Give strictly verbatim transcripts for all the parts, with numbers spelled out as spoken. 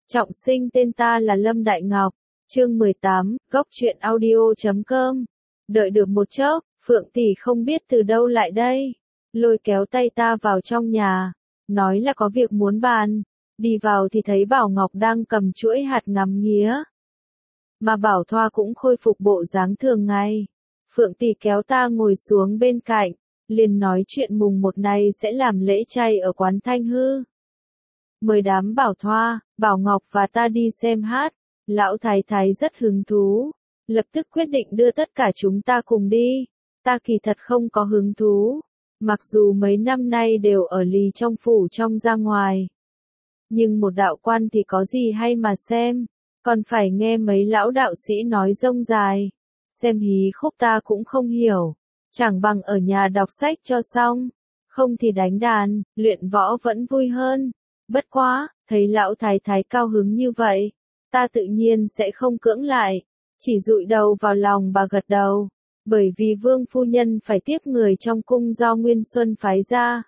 Trọng sinh, tên ta là Lâm Đại Ngọc. Chương mười tám, góc truyện audio chấm com. Đợi được một chốc, Phượng tỷ không biết từ đâu lại đây, lôi kéo tay ta vào trong nhà, nói là có việc muốn bàn. Đi vào thì thấy Bảo Ngọc đang cầm chuỗi hạt ngắm nghía, mà Bảo Thoa cũng khôi phục bộ dáng thường ngày. Phượng tỷ kéo ta ngồi xuống bên cạnh, liền nói chuyện mùng một này sẽ làm lễ chay ở quán Thanh Hư. Mời đám Bảo Thoa, Bảo Ngọc và ta đi xem hát. Lão thái thái rất hứng thú, lập tức quyết định đưa tất cả chúng ta cùng đi. Ta kỳ thật không có hứng thú, mặc dù mấy năm nay đều ở lì trong phủ trong ra ngoài. Nhưng một đạo quan thì có gì hay mà xem, còn phải nghe mấy lão đạo sĩ nói rông dài. Xem hí khúc ta cũng không hiểu, chẳng bằng ở nhà đọc sách cho xong, không thì đánh đàn, luyện võ vẫn vui hơn. Bất quá, thấy lão thái thái cao hứng như vậy, ta tự nhiên sẽ không cưỡng lại, chỉ dụi đầu vào lòng bà gật đầu, bởi vì vương phu nhân phải tiếp người trong cung do Nguyên Xuân phái ra.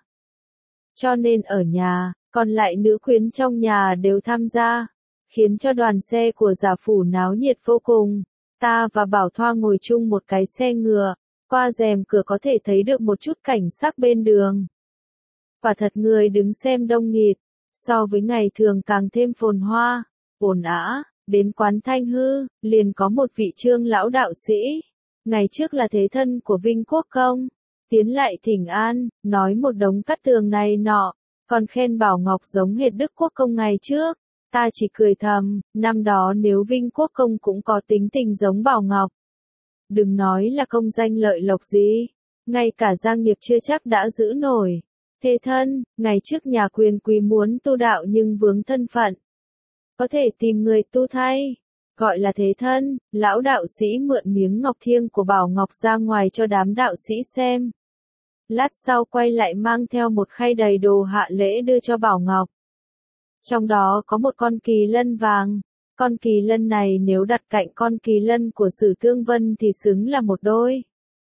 Cho nên ở nhà, còn lại nữ quyến trong nhà đều tham gia, khiến cho đoàn xe của giả phủ náo nhiệt vô cùng. Ta và Bảo Thoa ngồi chung một cái xe ngựa, qua rèm cửa có thể thấy được một chút cảnh sắc bên đường. Quả thật người đứng xem đông nghịt, so với ngày thường càng thêm phồn hoa, ồn ào. Đến quán Thanh Hư, liền có một vị Trương lão đạo sĩ, ngày trước là thế thân của Vinh Quốc công, tiến lại thỉnh an, nói một đống cát tường này nọ, còn khen Bảo Ngọc giống hệt Đức Quốc công ngày trước. Ta chỉ cười thầm, năm đó nếu Vinh Quốc công cũng có tính tình giống Bảo Ngọc, đừng nói là công danh lợi lộc gì, ngay cả gia nghiệp chưa chắc đã giữ nổi. Thế thân, ngày trước nhà quyền quý muốn tu đạo nhưng vướng thân phận, có thể tìm người tu thay, gọi là thế thân. Lão đạo sĩ mượn miếng ngọc thiêng của Bảo Ngọc ra ngoài cho đám đạo sĩ xem. Lát sau quay lại mang theo một khay đầy đồ hạ lễ đưa cho Bảo Ngọc. Trong đó có một con kỳ lân vàng. Con kỳ lân này nếu đặt cạnh con kỳ lân của Sử Tương Vân thì xứng là một đôi.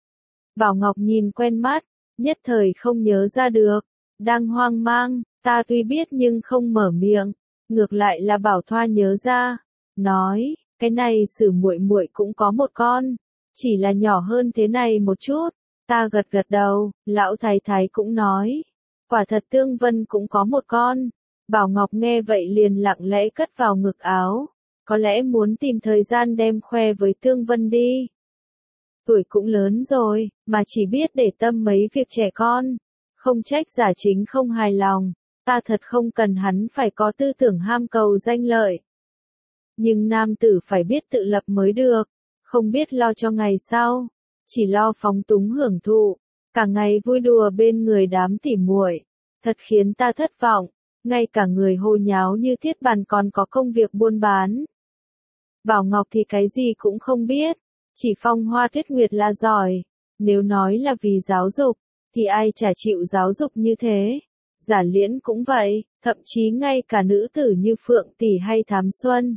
Bảo Ngọc nhìn quen mắt, nhất thời không nhớ ra được, đang hoang mang, ta tuy biết nhưng không mở miệng. Ngược lại là Bảo Thoa nhớ ra, nói, cái này Sử muội muội cũng có một con, chỉ là nhỏ hơn thế này một chút. Ta gật gật đầu, lão thái thái cũng nói, quả thật Tương Vân cũng có một con. Bảo Ngọc nghe vậy liền lặng lẽ cất vào ngực áo, có lẽ muốn tìm thời gian đem khoe với Tương Vân đi. Tuổi cũng lớn rồi, mà chỉ biết để tâm mấy việc trẻ con, không trách giả chính không hài lòng. Ta thật không cần hắn phải có tư tưởng ham cầu danh lợi. Nhưng nam tử phải biết tự lập mới được, không biết lo cho ngày sau, chỉ lo phóng túng hưởng thụ, cả ngày vui đùa bên người đám tỉ muội, thật khiến ta thất vọng, ngay cả người hồ nháo như Thiết Bàn còn có công việc buôn bán. Bảo Ngọc thì cái gì cũng không biết, chỉ phong hoa tuyết nguyệt là giỏi, nếu nói là vì giáo dục, thì ai chả chịu giáo dục như thế. Giả Liễn cũng vậy, thậm chí ngay cả nữ tử như Phượng tỷ hay Thám Xuân,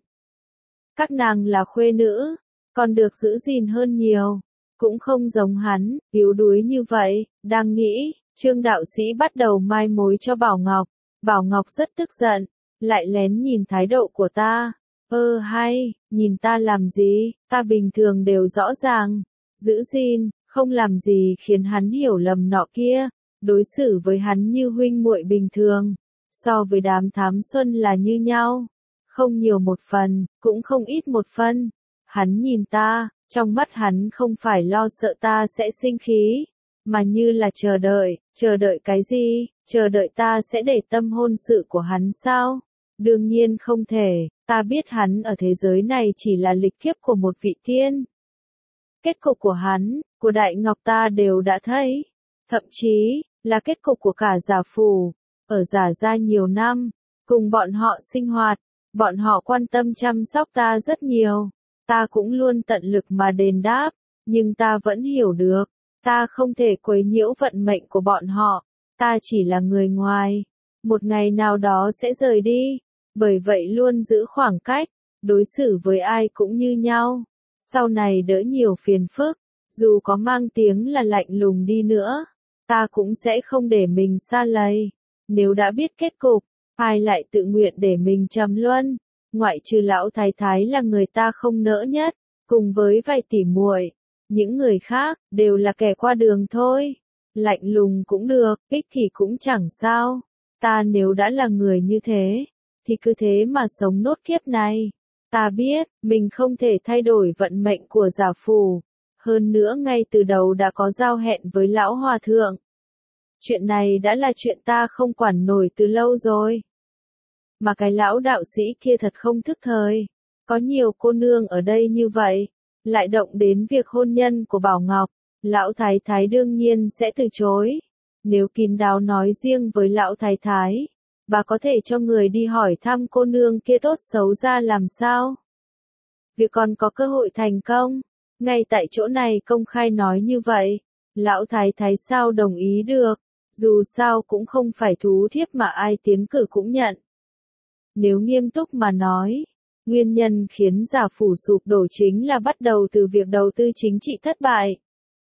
các nàng là khuê nữ, còn được giữ gìn hơn nhiều, cũng không giống hắn, yếu đuối như vậy. Đang nghĩ, Trương đạo sĩ bắt đầu mai mối cho Bảo Ngọc. Bảo Ngọc rất tức giận, lại lén nhìn thái độ của ta. Ơ hay, nhìn ta làm gì, ta bình thường đều rõ ràng, giữ gìn, không làm gì khiến hắn hiểu lầm nọ kia. Đối xử với hắn như huynh muội bình thường, so với đám Thám Xuân là như nhau, không nhiều một phần, cũng không ít một phân. Hắn nhìn ta, trong mắt hắn không phải lo sợ ta sẽ sinh khí, mà như là chờ đợi. Chờ đợi cái gì? Chờ đợi ta sẽ để tâm hôn sự của hắn sao? Đương nhiên không thể, ta biết hắn ở thế giới này chỉ là lịch kiếp của một vị tiên. Kết cục của hắn, của Đại Ngọc ta đều đã thấy. Thậm chí, là kết cục của cả giả phủ, ở giả gia nhiều năm, cùng bọn họ sinh hoạt, bọn họ quan tâm chăm sóc ta rất nhiều, ta cũng luôn tận lực mà đền đáp, nhưng ta vẫn hiểu được, ta không thể quấy nhiễu vận mệnh của bọn họ, ta chỉ là người ngoài, một ngày nào đó sẽ rời đi, bởi vậy luôn giữ khoảng cách, đối xử với ai cũng như nhau, sau này đỡ nhiều phiền phức, dù có mang tiếng là lạnh lùng đi nữa. Ta cũng sẽ không để mình xa lầy. Nếu đã biết kết cục, ai lại tự nguyện để mình trầm luân. ngoại trừ lão thái thái là người ta không nỡ nhất, cùng với vài tỷ muội, những người khác đều là kẻ qua đường thôi. Lạnh lùng cũng được, ích kỷ cũng chẳng sao. Ta nếu đã là người như thế, thì cứ thế mà sống nốt kiếp này. Ta biết, mình không thể thay đổi vận mệnh của giả phủ. Hơn nữa ngay từ đầu đã có giao hẹn với lão hòa thượng. Chuyện này đã là chuyện ta không quản nổi từ lâu rồi. Mà cái lão đạo sĩ kia thật không thức thời. Có nhiều cô nương ở đây như vậy, lại động đến việc hôn nhân của Bảo Ngọc. Lão thái thái đương nhiên sẽ từ chối. Nếu kín đáo nói riêng với lão thái thái, bà có thể cho người đi hỏi thăm cô nương kia tốt xấu ra làm sao. Việc còn có cơ hội thành công, ngay tại chỗ này công khai nói như vậy, lão thái thái sao đồng ý được, dù sao cũng không phải thú thiếp mà ai tiến cử cũng nhận. Nếu nghiêm túc mà nói, nguyên nhân khiến giả phủ sụp đổ chính là bắt đầu từ việc đầu tư chính trị thất bại.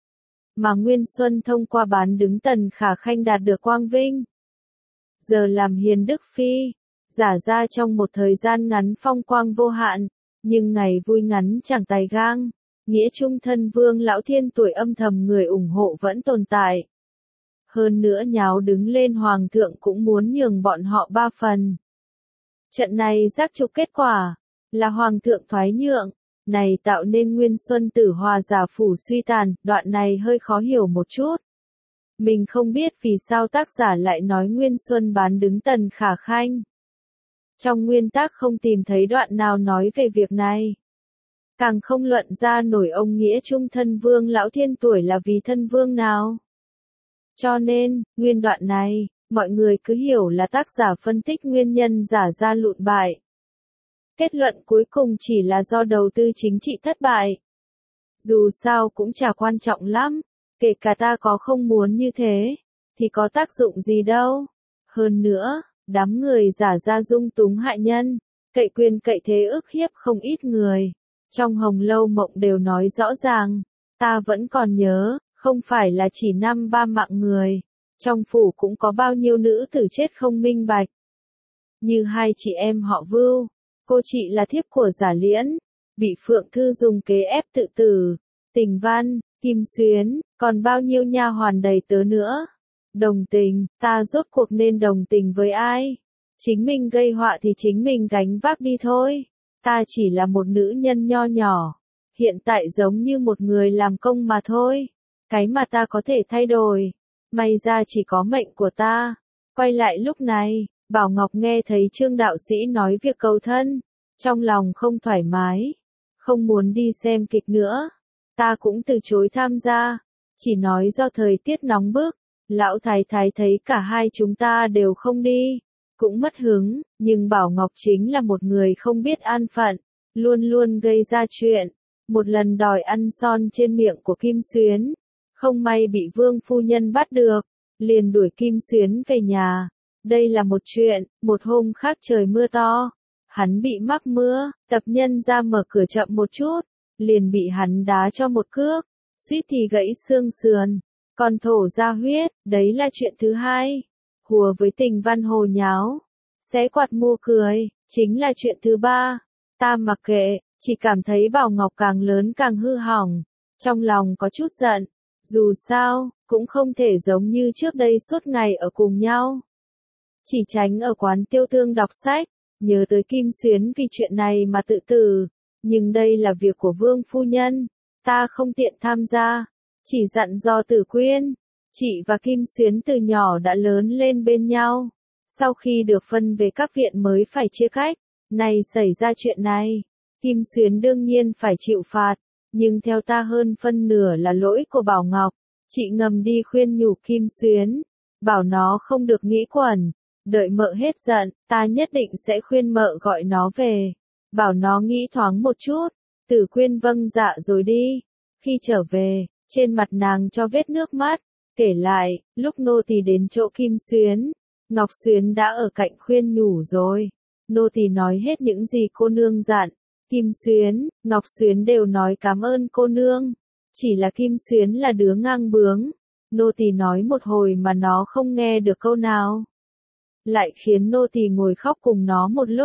Mà Nguyên Xuân thông qua bán đứng Tần Khả Khanh đạt được quang vinh. Giờ làm hiền đức phi, giả ra trong một thời gian ngắn phong quang vô hạn, nhưng ngày vui ngắn chẳng tài gang, nghĩa trung thân vương lão thiên tuổi âm thầm người ủng hộ vẫn tồn tại. Hơn nữa nháo đứng lên hoàng thượng cũng muốn nhường bọn họ ba phần. Trận này giác trục kết quả, là hoàng thượng thoái nhượng, này tạo nên Nguyên Xuân tử hòa giả phủ suy tàn, đoạn này hơi khó hiểu một chút. Mình không biết vì sao tác giả lại nói Nguyên Xuân bán đứng Tần Khả Khanh. Trong nguyên tác không tìm thấy đoạn nào nói về việc này. Càng không luận ra nổi ông nghĩa trung thân vương lão thiên tuổi là vì thân vương nào. Cho nên, nguyên đoạn này, mọi người cứ hiểu là tác giả phân tích nguyên nhân giả ra lụn bại. Kết luận cuối cùng chỉ là do đầu tư chính trị thất bại. Dù sao cũng chả quan trọng lắm, kể cả ta có không muốn như thế, thì có tác dụng gì đâu. Hơn nữa, đám người giả ra dung túng hại nhân, cậy quyền cậy thế ức hiếp không ít người. Trong Hồng Lâu Mộng đều nói rõ ràng, ta vẫn còn nhớ, không phải là chỉ năm ba mạng người, trong phủ cũng có bao nhiêu nữ tử chết không minh bạch. Như hai chị em họ Vưu, cô chị là thiếp của Giả Liễn, bị Phượng Thư dùng kế ép tự tử, Tình Văn, Kim Xuyến, còn bao nhiêu nha hoàn đầy tớ nữa. Đồng tình, ta rốt cuộc nên đồng tình với ai? Chính mình gây họa thì chính mình gánh vác đi thôi. Ta chỉ là một nữ nhân nho nhỏ, hiện tại giống như một người làm công mà thôi. Cái mà ta có thể thay đổi, may ra chỉ có mệnh của ta. Quay lại lúc này, Bảo Ngọc nghe thấy Trương đạo sĩ nói việc cầu thân, trong lòng không thoải mái, không muốn đi xem kịch nữa. Ta cũng từ chối tham gia, chỉ nói do thời tiết nóng bức. Lão thái thái thấy cả hai chúng ta đều không đi, cũng mất hứng, nhưng Bảo Ngọc chính là một người không biết an phận, luôn luôn gây ra chuyện. Một lần đòi ăn son trên miệng của Kim Xuyến, không may bị Vương phu nhân bắt được, liền đuổi Kim Xuyến về nhà. Đây là một chuyện. Một hôm khác trời mưa to, hắn bị mắc mưa, tập nhân ra mở cửa chậm một chút, liền bị hắn đá cho một cước, suýt thì gãy xương sườn, còn thổ ra huyết. Đấy là chuyện thứ hai. Hùa với Tình Văn hồ nháo, xé quạt mua cười, chính là chuyện thứ ba. Ta mặc kệ, chỉ cảm thấy Bảo Ngọc càng lớn càng hư hỏng, trong lòng có chút giận. Dù sao, cũng không thể giống như trước đây suốt ngày ở cùng nhau. Chỉ tránh ở quán tiêu thương đọc sách, nhớ tới Kim Xuyến vì chuyện này mà tự tử. Nhưng đây là việc của Vương phu nhân, ta không tiện tham gia, chỉ dặn dò Tử Quyên. Chị và Kim Xuyến từ nhỏ đã lớn lên bên nhau, sau khi được phân về các viện mới phải chia cách. Này xảy ra chuyện này, Kim Xuyến đương nhiên phải chịu phạt, nhưng theo ta hơn phân nửa là lỗi của Bảo Ngọc. Chị ngầm đi khuyên nhủ Kim Xuyến, bảo nó không được nghĩ quẩn, đợi mợ hết giận, ta nhất định sẽ khuyên mợ gọi nó về, bảo nó nghĩ thoáng một chút. Tử Quyên vâng dạ rồi đi. Khi trở về, trên mặt nàng cho vết nước mắt, kể lại, lúc nô tỳ đến chỗ Kim Xuyến, Ngọc Xuyến đã ở cạnh khuyên nhủ rồi. Nô tỳ nói hết những gì cô nương dặn, Kim Xuyến, Ngọc Xuyến đều nói cảm ơn cô nương. Chỉ là Kim Xuyến là đứa ngang bướng, nô tỳ nói một hồi mà nó không nghe được câu nào, lại khiến nô tỳ ngồi khóc cùng nó một lúc.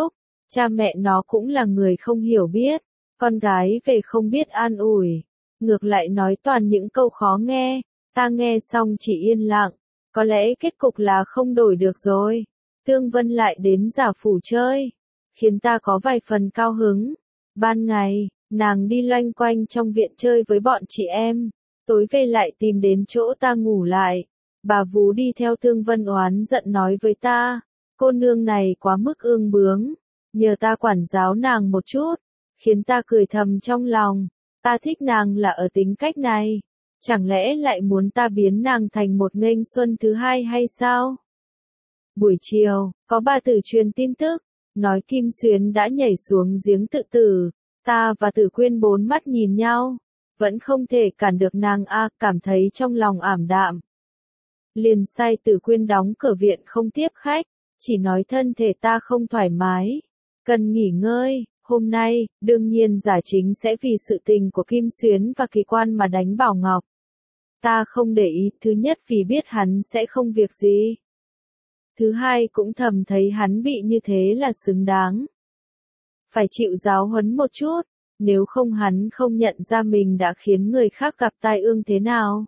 Cha mẹ nó cũng là người không hiểu biết, con gái về không biết an ủi, ngược lại nói toàn những câu khó nghe, ta nghe xong chỉ yên lặng, có lẽ kết cục là không đổi được rồi. Tương Vân lại đến giả phủ chơi, khiến ta có vài phần cao hứng. Ban ngày, nàng đi loanh quanh trong viện chơi với bọn chị em, tối về lại tìm đến chỗ ta ngủ lại. Bà vú đi theo Tương Vân oán giận nói với ta, cô nương này quá mức ương bướng, nhờ ta quản giáo nàng một chút, khiến ta cười thầm trong lòng, ta thích nàng là ở tính cách này, chẳng lẽ lại muốn ta biến nàng thành một nghênh xuân thứ hai hay sao? Buổi chiều, có bà Tử truyền tin tức, nói Kim Xuyến đã nhảy xuống giếng tự tử, ta và Tử Quyên bốn mắt nhìn nhau, vẫn không thể cản được nàng a, cảm thấy trong lòng ảm đạm. Liền sai Tử Quyên đóng cửa viện không tiếp khách, chỉ nói thân thể ta không thoải mái, cần nghỉ ngơi, hôm nay, đương nhiên giả chính sẽ vì sự tình của Kim Xuyến và Kỳ Quan mà đánh Bảo Ngọc. Ta không để ý, thứ nhất vì biết hắn sẽ không việc gì. Thứ hai cũng thầm thấy hắn bị như thế là xứng đáng. Phải chịu giáo huấn một chút, nếu không hắn không nhận ra mình đã khiến người khác gặp tai ương thế nào.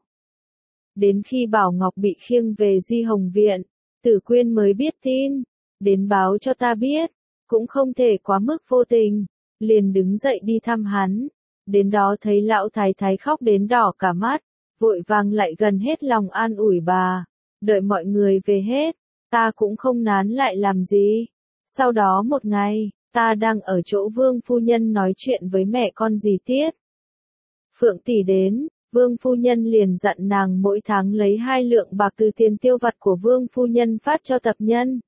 Đến khi Bảo Ngọc bị khiêng về Di Hồng Viện, Tử Quyên mới biết tin, đến báo cho ta biết, cũng không thể quá mức vô tình, liền đứng dậy đi thăm hắn. Đến đó thấy lão thái thái khóc đến đỏ cả mắt, vội vàng lại gần hết lòng an ủi bà, đợi mọi người về hết, ta cũng không nán lại làm gì. Sau đó một ngày, ta đang ở chỗ Vương phu nhân nói chuyện với mẹ con dì Tiết. Phượng tỷ đến, Vương phu nhân liền dặn nàng mỗi tháng lấy hai lượng bạc từ tiền tiêu vặt của Vương phu nhân phát cho tập nhân.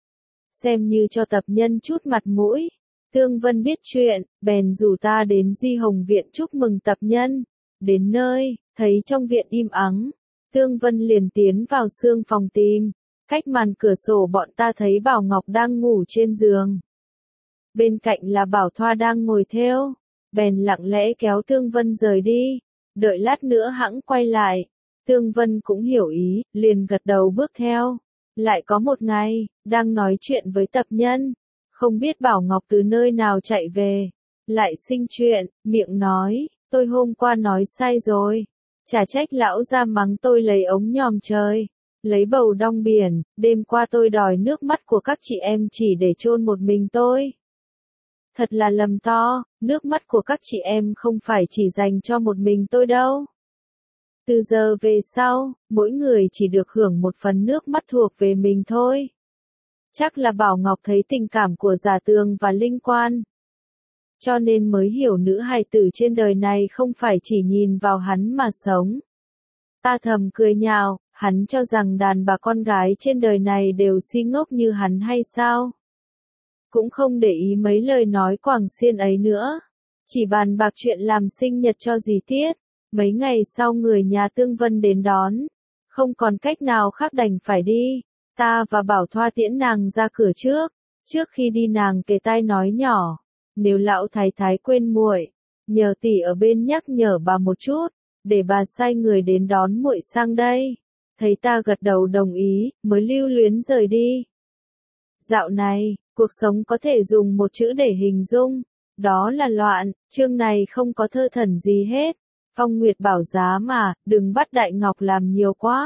Xem như cho tập nhân chút mặt mũi. Tương Vân biết chuyện, bèn rủ ta đến Di Hồng Viện chúc mừng tập nhân. Đến nơi, thấy trong viện im ắng, Tương Vân liền tiến vào xương phòng tìm. Cách màn cửa sổ bọn ta thấy Bảo Ngọc đang ngủ trên giường. Bên cạnh là Bảo Thoa đang ngồi thêu, bèn lặng lẽ kéo Tương Vân rời đi, đợi lát nữa hẵng quay lại. Tương Vân cũng hiểu ý, liền gật đầu bước theo. Lại có một ngày, đang nói chuyện với tập nhân, không biết Bảo Ngọc từ nơi nào chạy về, lại sinh chuyện, miệng nói, tôi hôm qua nói sai rồi, chả trách lão ra mắng tôi lấy ống nhòm trời, lấy bầu đong biển, đêm qua tôi đòi nước mắt của các chị em chỉ để chôn một mình tôi. Thật là lầm to, nước mắt của các chị em không phải chỉ dành cho một mình tôi đâu. Từ giờ về sau, mỗi người chỉ được hưởng một phần nước mắt thuộc về mình thôi. Chắc là Bảo Ngọc thấy tình cảm của Giả Tường và Linh Quan, cho nên mới hiểu nữ hài tử trên đời này không phải chỉ nhìn vào hắn mà sống. Ta thầm cười nhạo, hắn cho rằng đàn bà con gái trên đời này đều si ngốc như hắn hay sao? Cũng không để ý mấy lời nói quảng xiên ấy nữa, chỉ bàn bạc chuyện làm sinh nhật cho dì Tiết. Mấy ngày sau người nhà Tương Vân đến đón, không còn cách nào khác đành phải đi. Ta và Bảo Thoa tiễn nàng ra cửa trước, trước khi đi nàng kề tai nói nhỏ, nếu lão thái thái quên muội, nhờ tỷ ở bên nhắc nhở bà một chút, để bà sai người đến đón muội sang đây. Thấy ta gật đầu đồng ý, mới lưu luyến rời đi. Dạo này, cuộc sống có thể dùng một chữ để hình dung, đó là loạn. Chương này không có thơ thần gì hết. Phong Nguyệt bảo giá mà, đừng bắt Đại Ngọc làm nhiều quá.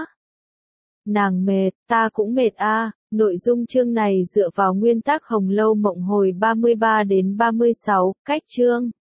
Nàng mệt, ta cũng mệt a. Nội dung chương này dựa vào nguyên tắc Hồng Lâu Mộng Hồi ba mươi ba đến ba mươi sáu, cách chương.